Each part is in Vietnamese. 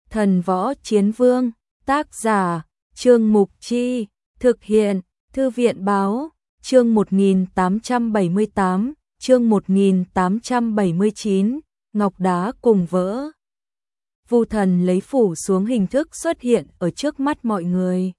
Thần võ chiến vương, tác giả, Trương Mục Chi, thực hiện, Thư viện báo, chương 1878, chương 1879, ngọc đá cùng vỡ. Vu thần lấy phủ xuống hình thức xuất hiện ở trước mắt mọi người.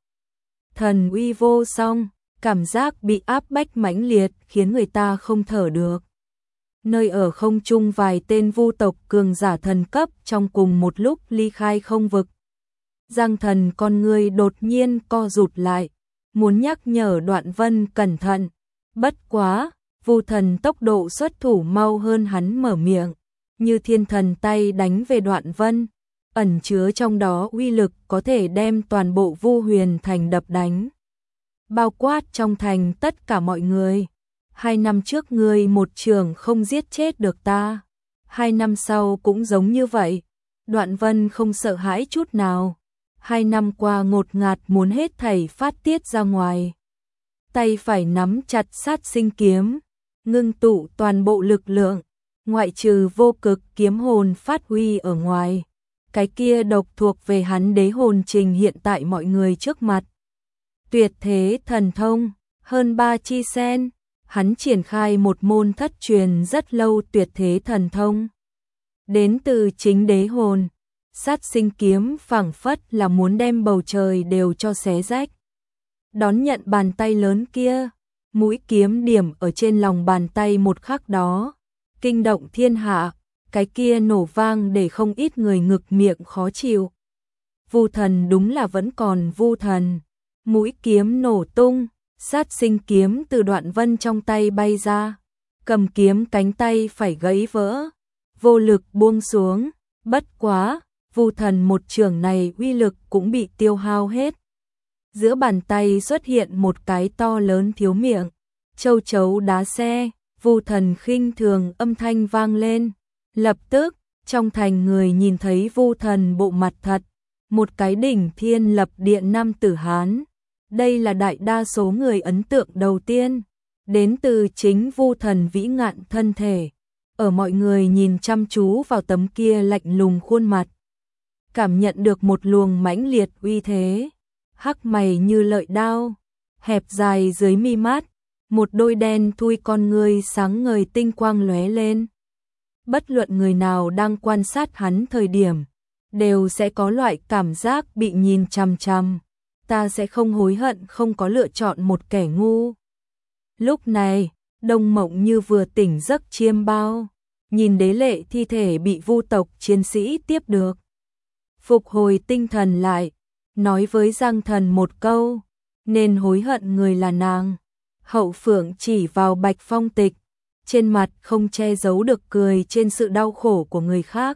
Thần uy vô song, cảm giác bị áp bách mãnh liệt khiến người ta không thở được. Nơi ở không trung vài tên vu tộc cường giả thần cấp trong cùng một lúc ly khai không vực. Giang Thần con người đột nhiên co rụt lại, muốn nhắc nhở Đoạn Vân cẩn thận. Bất quá, Vu thần tốc độ xuất thủ mau hơn hắn mở miệng, như thiên thần tay đánh về Đoạn Vân, ẩn chứa trong đó uy lực có thể đem toàn bộ Vu Huyền thành đập đánh. Bao quát trong thành tất cả mọi người. 2 năm trước ngươi một trường không giết chết được ta, 2 năm sau cũng giống như vậy. Đoạn Vân không sợ hãi chút nào. 2 năm qua ngột ngạt muốn hết thảy phát tiết ra ngoài. Tay phải nắm chặt sát sinh kiếm, ngưng tụ toàn bộ lực lượng, ngoại trừ vô cực kiếm hồn phát huy ở ngoài. Cái kia độc thuộc về hắn đế hồn trình hiện tại mọi người trước mặt. Tuyệt thế thần thông, hơn 3 chi sen. Hắn triển khai một môn thất truyền rất lâu tuyệt thế thần thông. Đến từ chính đế hồn, sát sinh kiếm phảng phất là muốn đem bầu trời đều cho xé rách. Đón nhận bàn tay lớn kia, mũi kiếm điểm ở trên lòng bàn tay một khắc đó, kinh động thiên hạ, cái kia nổ vang để không ít người ngực miệng khó chịu. Vu thần đúng là vẫn còn vu thần, mũi kiếm nổ tung. Sát sinh kiếm từ Đoạn Vân trong tay bay ra, cầm kiếm cánh tay phải gãy vỡ, vô lực buông xuống. Bất quá, Vu thần một trường này uy lực cũng bị tiêu hao hết. Giữa bàn tay xuất hiện một cái to lớn thiếu miệng, châu chấu đá xe. Vu thần khinh thường âm thanh vang lên. Lập tức, trong thành người nhìn thấy Vu thần bộ mặt thật, một cái đỉnh thiên lập địa nam tử Hán. Đây là đại đa số người ấn tượng đầu tiên, đến từ chính Vu thần vĩ ngạn thân thể. Ở mọi người nhìn chăm chú vào tấm kia lạnh lùng khuôn mặt, cảm nhận được một luồng mãnh liệt uy thế. Hắc mày như lợi đao, hẹp dài dưới mi mắt, một đôi đen thui con ngươi sáng ngời tinh quang lóe lên. Bất luận người nào đang quan sát hắn thời điểm, đều sẽ có loại cảm giác bị nhìn chằm chằm. Ta sẽ không hối hận không có lựa chọn một kẻ ngu. Lúc này, Đông Mộng như vừa tỉnh giấc chiêm bao, nhìn đế lệ thi thể bị vu tộc chiến sĩ tiếp được. Phục hồi tinh thần lại, nói với Giang Thần một câu, nên hối hận người là nàng. Hậu Phượng chỉ vào Bạch Phong Tịch, trên mặt không che giấu được cười trên sự đau khổ của người khác.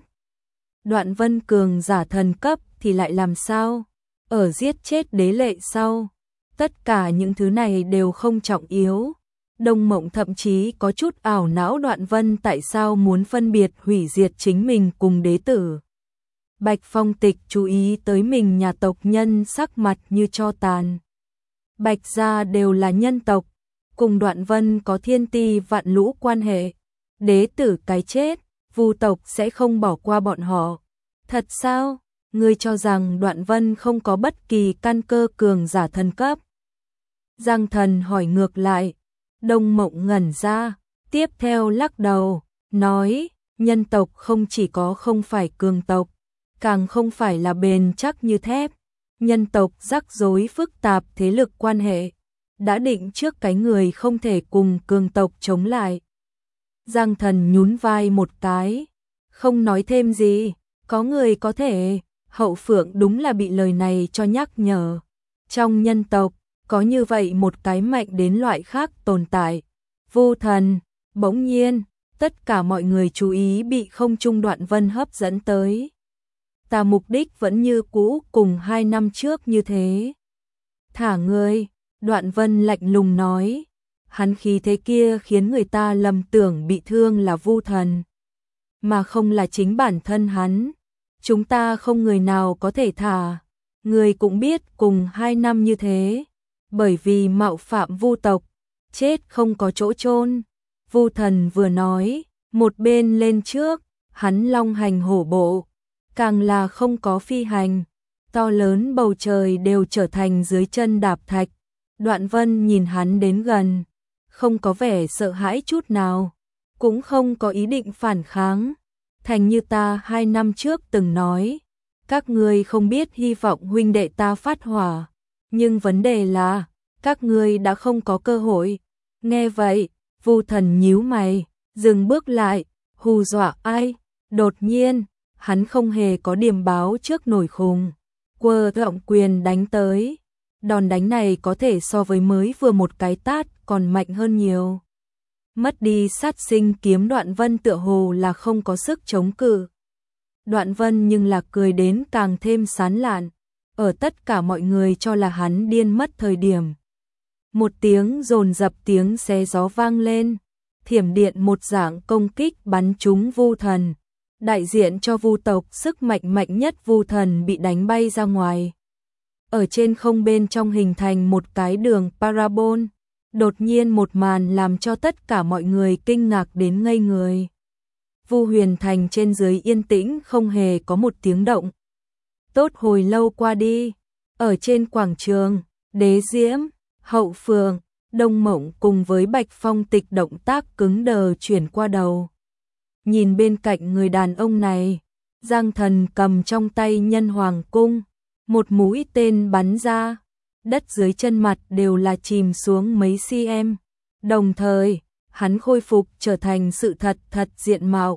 Đoạn Vân cường giả thần cấp thì lại làm sao? Ở giết chết đế lệ sau, tất cả những thứ này đều không trọng yếu. Đông Mộng thậm chí có chút ảo não Đoạn Vân tại sao muốn phân biệt hủy diệt chính mình cùng đế tử. Bạch Phong Tịch chú ý tới mình nhà tộc nhân sắc mặt như tro tàn. Bạch gia đều là nhân tộc, cùng Đoạn Vân có thiên ti vạn lũ quan hệ. Đế tử cái chết, Vu tộc sẽ không bỏ qua bọn họ. Thật sao? Ngươi cho rằng Đoạn Vân không có bất kỳ căn cơ cường giả thần cấp? Giang Thần hỏi ngược lại. Đông Mộng ngẩn ra, tiếp theo lắc đầu, nói, nhân tộc không chỉ có không phải cường tộc, càng không phải là bền chắc như thép. Nhân tộc rắc rối phức tạp thế lực quan hệ, đã định trước cái người không thể cùng cường tộc chống lại. Giang Thần nhún vai một cái, không nói thêm gì, có người có thể. Hậu Phượng đúng là bị lời này cho nhắc nhở. Trong nhân tộc, có như vậy một cái mạnh đến loại khác tồn tại. Vu thần, bỗng nhiên, tất cả mọi người chú ý bị không trung Đoạn Vân hấp dẫn tới. Ta mục đích vẫn như cũ cùng 2 năm trước như thế. Thả ngươi, Đoạn Vân lạnh lùng nói. Hắn khí thế kia khiến người ta lầm tưởng bị thương là Vu thần, mà không là chính bản thân hắn. Chúng ta không người nào có thể thả. Người cũng biết cùng 2 năm như thế, bởi vì mạo phạm Vu tộc, chết không có chỗ chôn. Vu thần vừa nói, một bên lên trước, hắn long hành hổ bộ, càng là không có phi hành, to lớn bầu trời đều trở thành dưới chân đạp thạch. Đoạn Vân nhìn hắn đến gần, không có vẻ sợ hãi chút nào, cũng không có ý định phản kháng. Thành như ta 2 năm trước từng nói, các ngươi không biết hy vọng huynh đệ ta phát hỏa, nhưng vấn đề là, các ngươi đã không có cơ hội. Nghe vậy, Vu Thần nhíu mày, dừng bước lại, hù dọa ai? Đột nhiên, hắn không hề có điểm báo trước nổi khùng, quơ rộng quyền đánh tới. Đòn đánh này có thể so với mới vừa một cái tát còn mạnh hơn nhiều. Mất đi sát sinh kiếm Đoạn Vân tựa hồ là không có sức chống cự. Đoạn Vân nhưng là cười đến càng thêm sán lạn, ở tất cả mọi người cho là hắn điên mất thời điểm. Một tiếng dồn dập tiếng xé gió vang lên, thiểm điện một dạng công kích bắn trúng Vu Thần. Đại diện cho Vu tộc sức mạnh mạnh nhất Vu Thần bị đánh bay ra ngoài. Ở trên không bên trong hình thành một cái đường parabol, đột nhiên một màn làm cho tất cả mọi người kinh ngạc đến ngây người. Vu Huyền Thành trên dưới yên tĩnh không hề có một tiếng động. Tốt hồi lâu qua đi, ở trên quảng trường, Đế Diễm, Hậu Phượng, Đông Mộng cùng với Bạch Phong Tịch động tác cứng đờ chuyển qua đầu. Nhìn bên cạnh người đàn ông này, Giang Thần cầm trong tay Nhân Hoàng cung, một mũi tên bắn ra, đất dưới chân mặt đều là chìm xuống mấy cm. Đồng thời, hắn khôi phục trở thành sự thật diện mạo.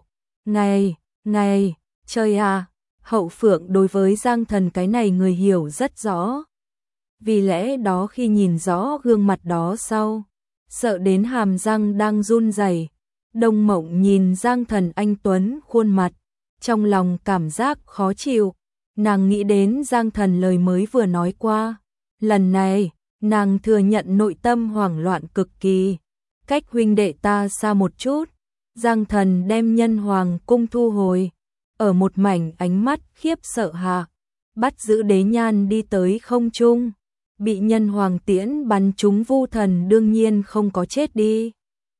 Ngày, trời à, Hậu Phượng đối với Giang Thần cái này người hiểu rất rõ. Vì lẽ đó khi nhìn rõ gương mặt đó sau, sợ đến hàm răng đang run rẩy. Đông Mộng nhìn Giang Thần anh tuấn khuôn mặt, trong lòng cảm giác khó chịu. Nàng nghĩ đến Giang Thần lời mới vừa nói qua. Lần này, nàng thừa nhận nội tâm hoảng loạn cực kỳ. Cách huynh đệ ta xa một chút, Giang Thần đem Nhân Hoàng cung thu hồi. Ở một mảnh ánh mắt khiếp sợ hạ, bắt giữ Đế Nhan đi tới không trung. Bị Nhân Hoàng tiễn bắn trúng Vu Thần đương nhiên không có chết đi.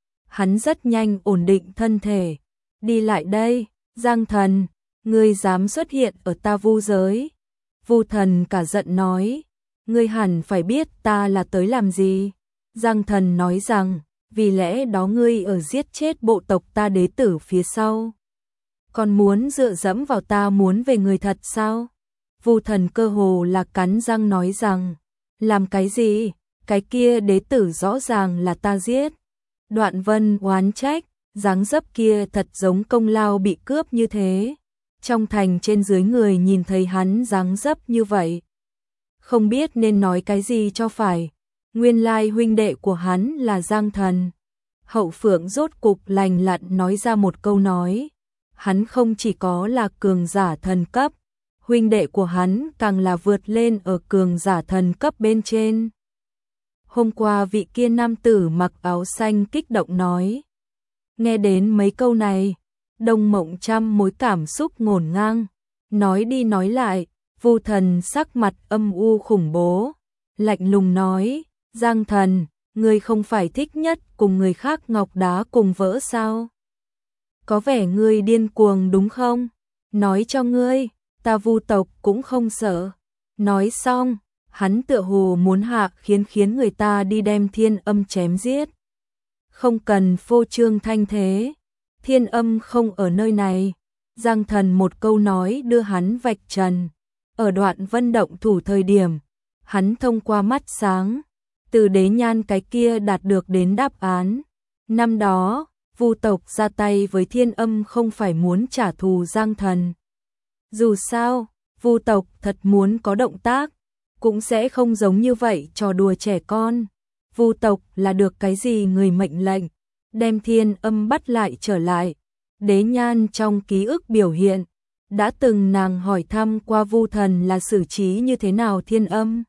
Hắn rất nhanh ổn định thân thể. Đi lại đây, Giang Thần, ngươi dám xuất hiện ở ta Vu giới. Vu Thần cả giận nói, ngươi hẳn phải biết ta là tới làm gì. Giang Thần nói rằng, vì lẽ đó ngươi ở giết chết bộ tộc ta đế tử phía sau. Còn muốn dựa dẫm vào ta muốn về người thật sao? Vu Thần cơ hồ là cắn răng nói rằng, làm cái gì? Cái kia đế tử rõ ràng là ta giết. Đoạn Vân oán trách, dáng dấp kia thật giống công lao bị cướp như thế. Trong thành trên dưới người nhìn thấy hắn dáng dấp như vậy, không biết nên nói cái gì cho phải. Nguyên lai huynh đệ của hắn là Giang Thần. Hậu Phượng rốt cục lành lặn nói ra một câu nói, hắn không chỉ có là cường giả thần cấp, huynh đệ của hắn càng là vượt lên ở cường giả thần cấp bên trên. Hôm qua vị kia nam tử mặc áo xanh kích động nói. Nghe đến mấy câu này, Đông Mộng trăm mối cảm xúc ngổn ngang, nói đi nói lại, Vu Thần sắc mặt âm u khủng bố, lạnh lùng nói, Giang Thần, ngươi không phải thích nhất cùng người khác ngọc đá cùng vỡ sao? Có vẻ ngươi điên cuồng đúng không? Nói cho ngươi, ta Vu tộc cũng không sợ. Nói xong, hắn tựa hồ muốn hạ khiến người ta đi đem Thiên Âm chém giết. Không cần phô trương thanh thế, Thiên Âm không ở nơi này. Giang Thần một câu nói đưa hắn vạch trần. Ở Đoạn Vân động thủ thời điểm, hắn thông qua mắt sáng, từ Đế Nhan cái kia đạt được đến đáp án. Năm đó, Vu tộc ra tay với Thiên Âm không phải muốn trả thù Giang Thần. Dù sao, Vu tộc thật muốn có động tác, cũng sẽ không giống như vậy trò đùa trẻ con. Vu tộc là được cái gì người mệnh lệnh, đem Thiên Âm bắt lại trở lại. Đế Nhan trong ký ức biểu hiện, đã từng nàng hỏi thăm qua Vu Thần là xử trí như thế nào Thiên Âm.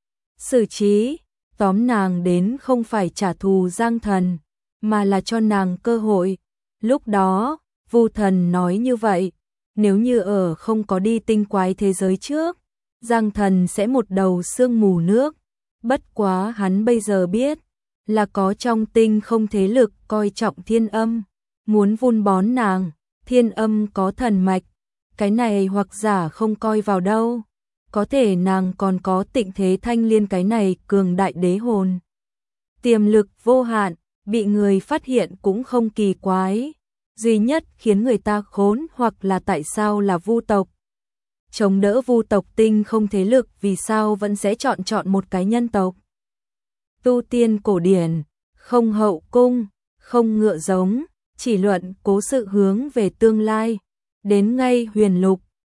Xử trí, tóm nàng đến không phải trả thù Giang Thần, mà là cho nàng cơ hội. Lúc đó, Vu Thần nói như vậy, nếu như ở không có đi tinh quái thế giới trước, Giang Thần sẽ một đầu sương mù nước. Bất quá hắn bây giờ biết, là có trong tinh không thế lực coi trọng Thiên Âm, muốn vun bón nàng. Thiên Âm có thần mạch, cái này hoặc giả không coi vào đâu. Có thể nàng còn có Tịnh Thế Thanh Liên cái này cường đại đế hồn. Tiềm lực vô hạn, bị người phát hiện cũng không kỳ quái. Duy nhất khiến người ta khốn hoặc là tại sao là Vu tộc. Chống đỡ Vu tộc tinh không thế lực vì sao vẫn sẽ chọn một cái nhân tộc. Tu tiên cổ điển, không hậu cung, không ngựa giống, chỉ luận cố sự hướng về tương lai. Đến ngay huyền lục,